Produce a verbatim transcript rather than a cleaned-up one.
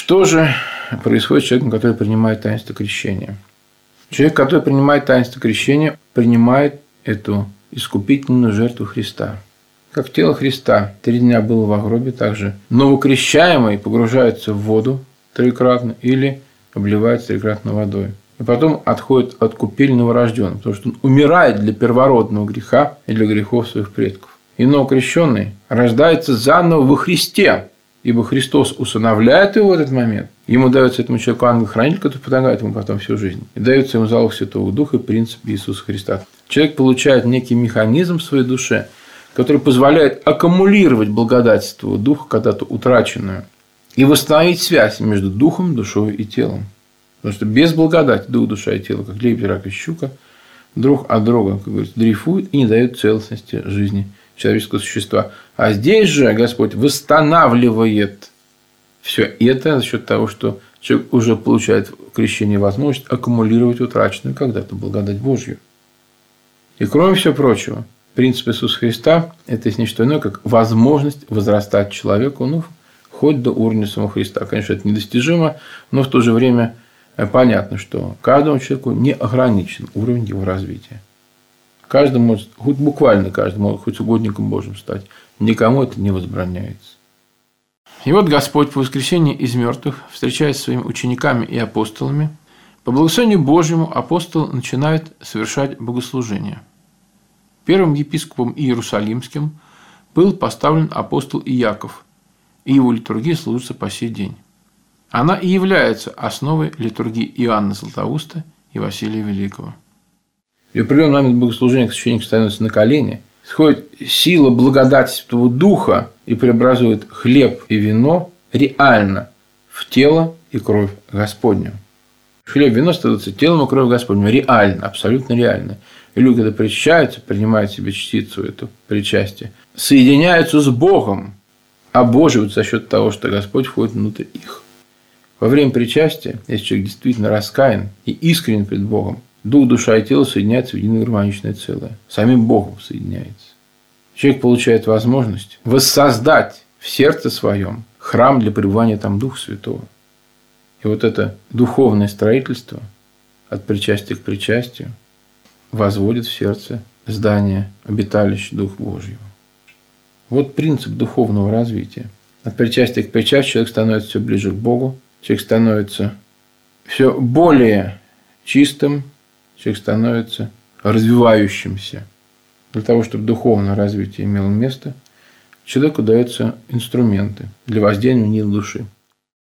Что же происходит с человеком, который принимает таинство крещения? Человек, который принимает таинство крещения, принимает эту искупительную жертву Христа. Как тело Христа три дня было во гробе, также новокрещаемый погружается в воду трикратно или обливается трикратно водой. И потом отходит от купели новорожденным, потому что он умирает для первородного греха и для грехов своих предков. И новокрещенный рождается заново во Христе, ибо Христос усыновляет его в этот момент. Ему дается этому человеку ангел-хранитель, который помогает ему потом всю жизнь. И дается ему залог Святого Духа и принцип Иисуса Христа. Человек получает некий механизм в своей душе, который позволяет аккумулировать благодать Святого Духа, когда-то утраченную, и восстановить связь между духом, душой и телом. Потому что без благодати дух, душа и тело, как лебедь, рак и щука, друг от друга, как говорится, дрейфуют и не дают целостности жизни человеческого существа. А здесь же Господь восстанавливает все это за счет того, что человек уже получает в крещении возможность аккумулировать утраченную когда-то благодать Божью. И кроме всего прочего, принцип Иисуса Христа – это не что иное, как возможность возрастать человеку, ну, хоть до уровня самого Христа. Конечно, это недостижимо, но в то же время понятно, что каждому человеку не ограничен уровень его развития. Каждый может, хоть буквально каждый может хоть угодником Божьим стать. Никому это не возбраняется. И вот Господь по воскресении из мертвых встречается с своими учениками и апостолами. По благословению Божьему апостол начинает совершать богослужение. Первым епископом Иерусалимским был поставлен апостол Иаков, и его литургия служится по сей день. Она и является основой литургии Иоанна Златоуста и Василия Великого. И в определенный момент богослужения священник становится на колени, сходит сила благодати Святого Духа и преобразует хлеб и вино реально в тело и кровь Господню. Хлеб и вино становятся телом и кровью Господню. Реально, абсолютно реально. И люди, когда причащаются, принимают себе частицу эту причастие, соединяются с Богом, обоживают за счет того, что Господь входит внутрь их. Во время причастия, если человек действительно раскаян и искренен пред Богом, дух, душа и тело соединяются в единое гармоничное целое. Самим Богом соединяется. Человек получает возможность воссоздать в сердце своем храм для пребывания там Духа Святого. И вот это духовное строительство от причастия к причастию возводит в сердце здание обиталища Духа Божьего. Вот принцип духовного развития. От причастия к причастию человек становится все ближе к Богу, человек становится все более чистым, человек становится развивающимся. Для того, чтобы духовное развитие имело место, человеку даются инструменты для воздействия на души.